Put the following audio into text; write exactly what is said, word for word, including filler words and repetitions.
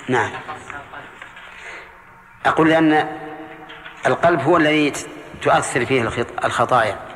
نعم. أقول لأن القلب هو الذي تؤثر فيه الخطايا.